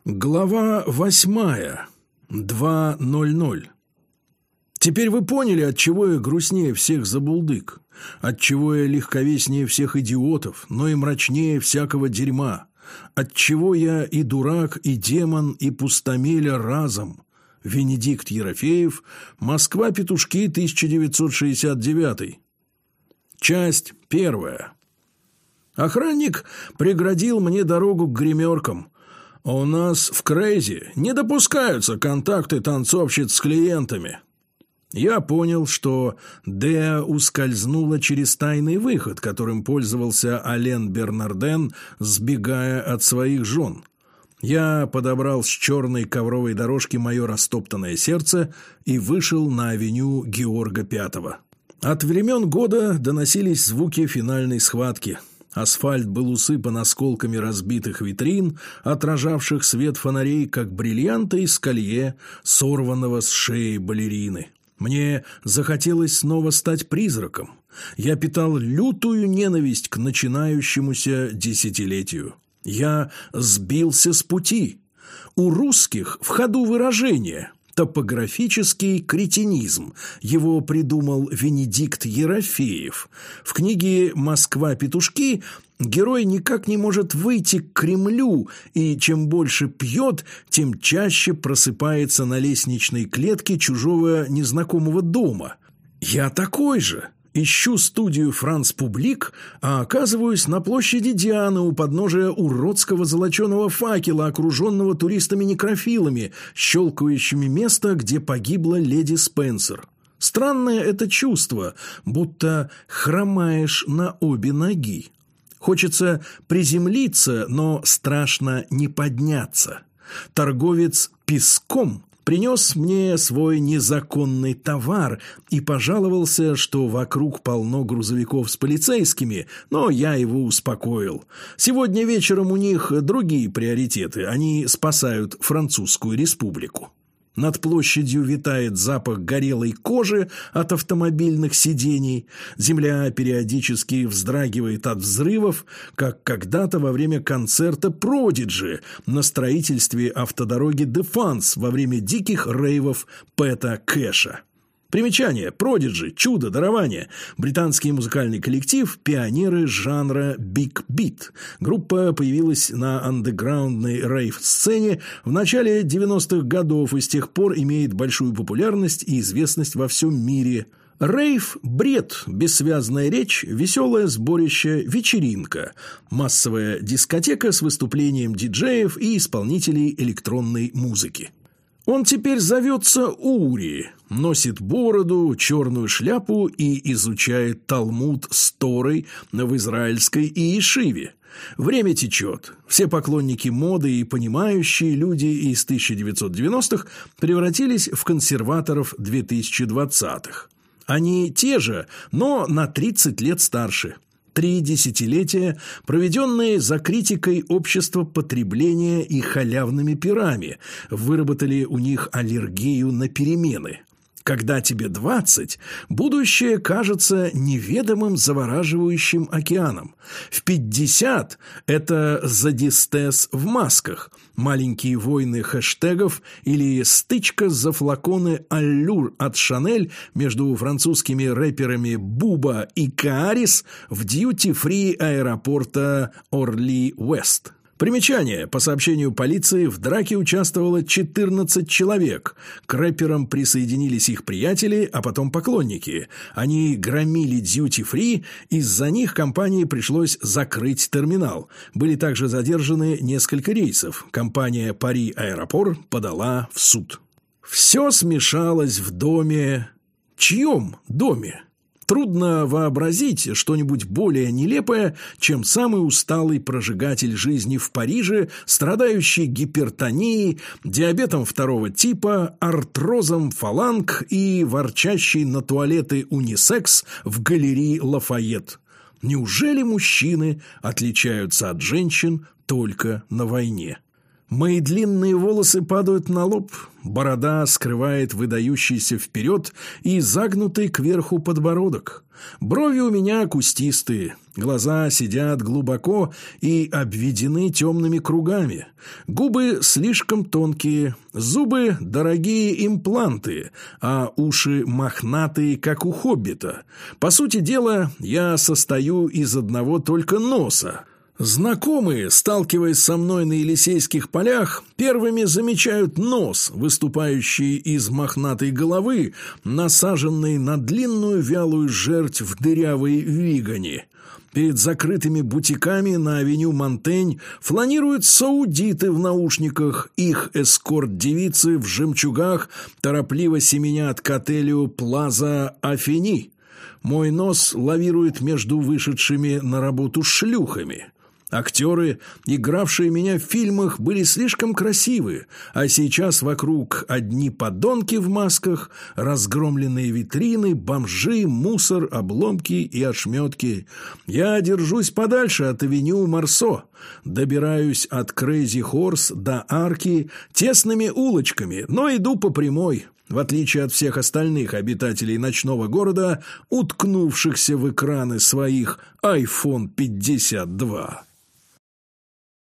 Глава 8. 2:00. Теперь вы поняли, отчего я грустнее всех забулдык, отчего я легковеснее всех идиотов, но и мрачнее всякого дерьма, отчего я и дурак, и демон, и пустомеля разом. Венедикт Ерофеев. Москва. Петушки. 1969. Часть 1. Охранник преградил мне дорогу к гримеркам. У нас в Крейзи не допускаются контакты танцовщиц с клиентами. Я понял, что Деа ускользнула через тайный выход, которым пользовался Ален Бернарден, сбегая от своих жен. Я подобрал с черной ковровой дорожки мое растоптанное сердце и вышел на авеню Георга Пятого. От времен года доносились звуки финальной схватки. Асфальт был усыпан осколками разбитых витрин, отражавших свет фонарей, как бриллианты из колье, сорванного с шеи балерины. Мне захотелось снова стать призраком. Я питал лютую ненависть к начинающемуся десятилетию. Я сбился с пути. У русских в ходу выражение «топографический кретинизм». Его придумал Венедикт Ерофеев. В книге «Москва. Петушки» герой никак не может выйти к Кремлю, и чем больше пьет, тем чаще просыпается на лестничной клетке чужого незнакомого дома. Я такой же. Ищу студию «Франц Публик», а оказываюсь на площади Дианы у подножия уродского золоченого факела, окруженного туристами-некрофилами, щелкающими место, где погибла леди Спенсер. Странное это чувство, будто хромаешь на обе ноги. Хочется приземлиться, но страшно не подняться. Торговец песком принес мне свой незаконный товар и пожаловался, что вокруг полно грузовиков с полицейскими, но я его успокоил. Сегодня вечером у них другие приоритеты, они спасают Французскую республику. Над площадью витает запах горелой кожи от автомобильных сидений. Земля периодически вздрагивает от взрывов, как когда-то во время концерта Продиджи на строительстве автодороги Дефанс во время диких рейвов Пэта Кэша. Примечание. Продиджи. Чудо, дарование. Британский музыкальный коллектив, пионеры жанра биг-бит. Группа появилась на андеграундной рейв-сцене в начале 90-х годов и с тех пор имеет большую популярность и известность во всем мире. Рейв – бред, бессвязная речь, веселое сборище, вечеринка, массовая дискотека с выступлением диджеев и исполнителей электронной музыки. Он теперь зовется Ури, носит бороду, черную шляпу и изучает Талмуд с Торой в израильской иешиве. Время течет. Все поклонники моды и понимающие люди из 1990-х превратились в консерваторов 2020-х. Они те же, но на 30 лет старше. 3 десятилетия, проведенные за критикой общества потребления и халявными пирами, выработали у них аллергию на перемены. Когда тебе 20, будущее кажется неведомым завораживающим океаном. В 50 – это задистез в масках, маленькие войны хэштегов или стычка за флаконы «Аллюр» от «Шанель» между французскими рэперами Буба и Каарис в дьюти-фри аэропорта Орли-Уэст. Примечание. По сообщению полиции, в драке участвовало 14 человек. К рэперам присоединились их приятели, а потом поклонники. Они громили дьюти-фри, из-за них компании пришлось закрыть терминал. Были также задержаны несколько рейсов. Компания «Пари Аэропор» подала в суд. Все смешалось в доме. Чьем доме? Трудно вообразить что-нибудь более нелепое, чем самый усталый прожигатель жизни в Париже, страдающий гипертонией, диабетом 2 типа, артрозом фаланг и ворчащий на туалеты унисекс в галерее Лафайет. Неужели мужчины отличаются от женщин только на войне? Мои длинные волосы падают на лоб, борода скрывает выдающийся вперед и загнутый кверху подбородок. Брови у меня кустистые, глаза сидят глубоко и обведены темными кругами, губы слишком тонкие, зубы – дорогие импланты, а уши мохнатые, как у хоббита. По сути дела, я состою из одного только носа. Знакомые, сталкиваясь со мной на Елисейских полях, первыми замечают нос, выступающий из мохнатой головы, насаженный на длинную вялую жердь в дырявой вигане. Перед закрытыми бутиками на авеню Монтень фланируют саудиты в наушниках, их эскорт-девицы в жемчугах торопливо семенят к отелю «Плаза Афини». Мой нос лавирует между вышедшими на работу шлюхами. Актеры, игравшие меня в фильмах, были слишком красивы, а сейчас вокруг одни подонки в масках, разгромленные витрины, бомжи, мусор, обломки и ошметки. Я держусь подальше от авеню Марсо, добираюсь от Крейзи Хорс до Арки тесными улочками, но иду по прямой, в отличие от всех остальных обитателей ночного города, уткнувшихся в экраны своих iPhone 52.